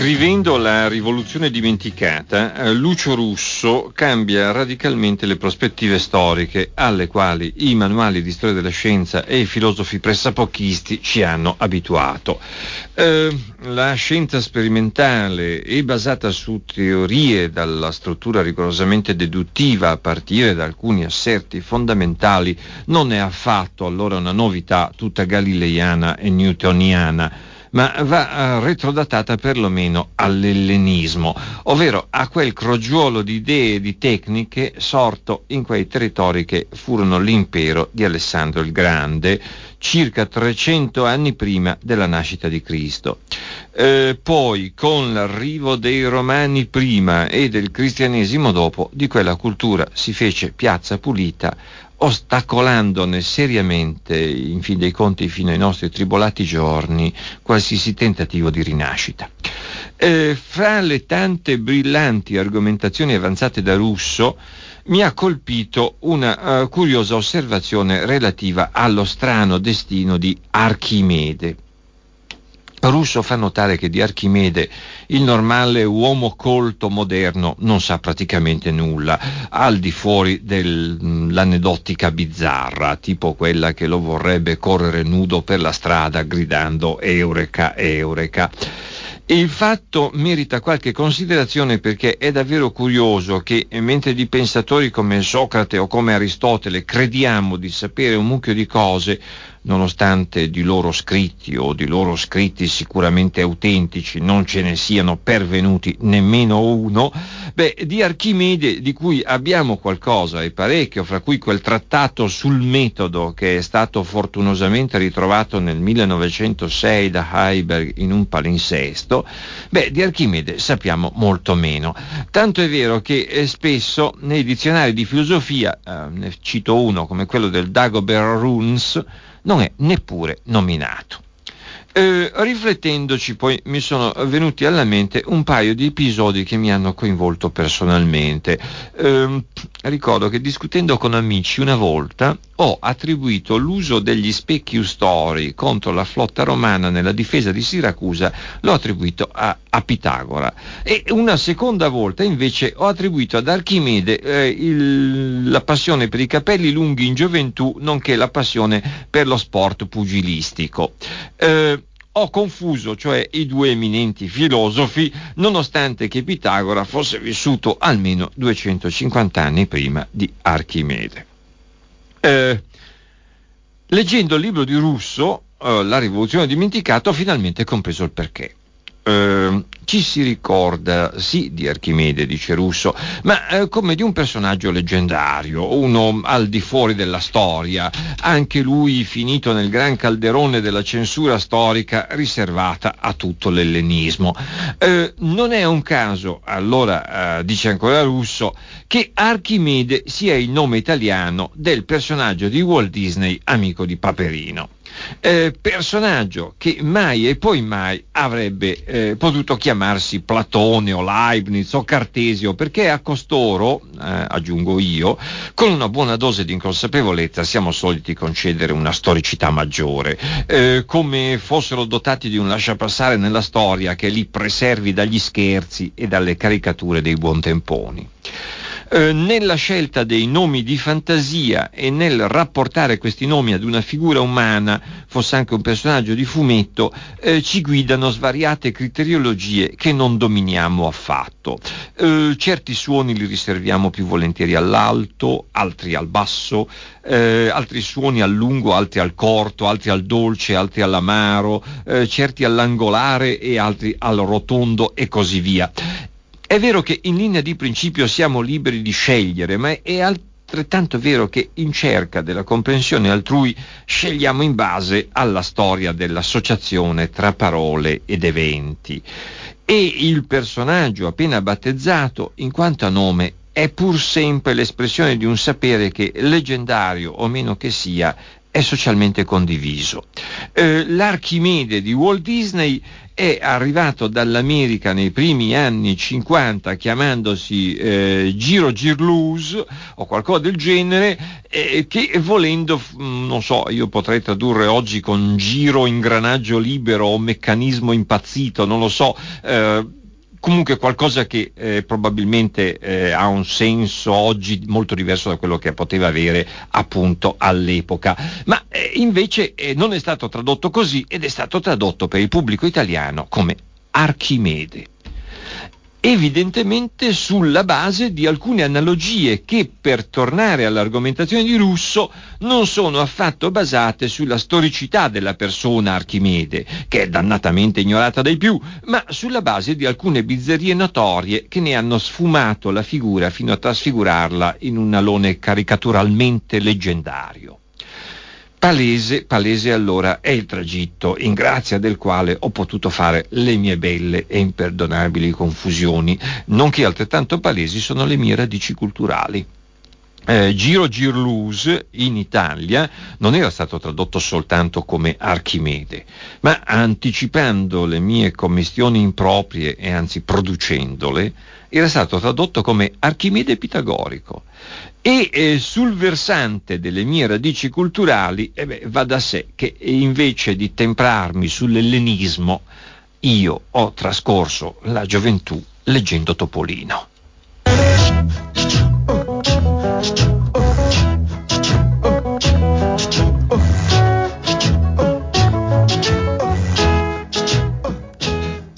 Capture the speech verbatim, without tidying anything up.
Scrivendo La rivoluzione dimenticata, Lucio Russo cambia radicalmente le prospettive storiche alle quali i manuali di storia della scienza e i filosofi pressapocchisti ci hanno abituato. Eh, la scienza sperimentale è basata su teorie dalla struttura rigorosamente deduttiva a partire da alcuni asserti fondamentali non è affatto allora una novità tutta galileiana e newtoniana, ma va retrodatata perlomeno all'ellenismo, ovvero a quel crogiuolo di idee e di tecniche sorto in quei territori che furono l'impero di Alessandro il Grande, circa trecento anni prima della nascita di Cristo. Eh, poi, con l'arrivo dei Romani prima e del Cristianesimo dopo, di quella cultura si fece piazza pulita, ostacolandone seriamente, in fin dei conti fino ai nostri tribolati giorni, qualsiasi tentativo di rinascita. Eh, fra le tante brillanti argomentazioni avanzate da Russo, mi ha colpito una uh, curiosa osservazione relativa allo strano destino di Archimede. Russo fa notare che di Archimede il normale uomo colto moderno non sa praticamente nulla, al di fuori dell'aneddotica bizzarra, tipo quella che lo vorrebbe correre nudo per la strada gridando Eureka, Eureka. Il fatto merita qualche considerazione perché è davvero curioso che, mentre di pensatori come Socrate o come Aristotele crediamo di sapere un mucchio di cose, nonostante di loro scritti o di loro scritti sicuramente autentici non ce ne siano pervenuti nemmeno uno, beh, di Archimede, di cui abbiamo qualcosa e parecchio, fra cui quel trattato sul metodo che è stato fortunosamente ritrovato nel millenovecentosei da Heiberg in un palinsesto, beh, di Archimede sappiamo molto meno. Tanto è vero che eh, spesso nei dizionari di filosofia, eh, ne cito uno come quello del Dagobert Runes, non è neppure nominato. Eh, riflettendoci poi mi sono venuti alla mente un paio di episodi che mi hanno coinvolto personalmente. Eh, ricordo che discutendo con amici una volta ho attribuito l'uso degli specchi ustori contro la flotta romana nella difesa di Siracusa, l'ho attribuito a, a Pitagora, e una seconda volta invece ho attribuito ad Archimede eh, il, la passione per i capelli lunghi in gioventù, nonché la passione per lo sport pugilistico. Eh, Ho confuso, cioè, i due eminenti filosofi, nonostante che Pitagora fosse vissuto almeno duecentocinquanta anni prima di Archimede. Eh, leggendo il libro di Russo, eh, La rivoluzione dimenticata, ho finalmente compreso il perché. Eh, ci si ricorda sì di Archimede, dice Russo, ma eh, come di un personaggio leggendario, uno al di fuori della storia, anche lui finito nel gran calderone della censura storica riservata a tutto l'ellenismo. Eh, non è un caso, allora, eh, dice ancora Russo, che Archimede sia il nome italiano del personaggio di Walt Disney, amico di Paperino. Eh, personaggio che mai e poi mai avrebbe eh, potuto chiamarsi Platone o Leibniz o Cartesio, perché a costoro, eh, aggiungo io, con una buona dose di inconsapevolezza siamo soliti concedere una storicità maggiore, eh, come fossero dotati di un lasciapassare nella storia che li preservi dagli scherzi e dalle caricature dei buontemponi. Eh, nella scelta dei nomi di fantasia e nel rapportare questi nomi ad una figura umana, fosse anche un personaggio di fumetto, eh, ci guidano svariate criteriologie che non dominiamo affatto. Eh, certi suoni li riserviamo più volentieri all'alto, altri al basso, eh, altri suoni al lungo, altri al corto, altri al dolce, altri all'amaro, eh, certi all'angolare e altri al rotondo e così via. È vero che in linea di principio siamo liberi di scegliere, ma è altrettanto vero che in cerca della comprensione altrui scegliamo in base alla storia dell'associazione tra parole ed eventi. E il personaggio appena battezzato, in quanto a nome, è pur sempre l'espressione di un sapere che, leggendario o meno che sia, è socialmente condiviso. Eh, l'Archimede di Walt Disney è arrivato dall'America nei primi anni cinquanta chiamandosi eh, Giro Girloose o qualcosa del genere, eh, che volendo, mh, non so, io potrei tradurre oggi con giro ingranaggio libero o meccanismo impazzito, non lo so, eh, comunque qualcosa che eh, probabilmente eh, ha un senso oggi molto diverso da quello che poteva avere appunto all'epoca, ma eh, invece eh, non è stato tradotto così ed è stato tradotto per il pubblico italiano come Archimede, evidentemente sulla base di alcune analogie che, per tornare all'argomentazione di Russo, non sono affatto basate sulla storicità della persona Archimede, che è dannatamente ignorata dai più, ma sulla base di alcune bizzarrie notorie che ne hanno sfumato la figura fino a trasfigurarla in un alone caricaturalmente leggendario. Palese, palese allora è il tragitto in grazia del quale ho potuto fare le mie belle e imperdonabili confusioni, nonché altrettanto palesi sono le mie radici culturali. Eh, Giro Girloose in Italia non era stato tradotto soltanto come Archimede, ma anticipando le mie commistioni improprie e anzi producendole, era stato tradotto come Archimede pitagorico. E eh, sul versante delle mie radici culturali eh beh, va da sé che invece di temprarmi sull'ellenismo io ho trascorso la gioventù leggendo Topolino.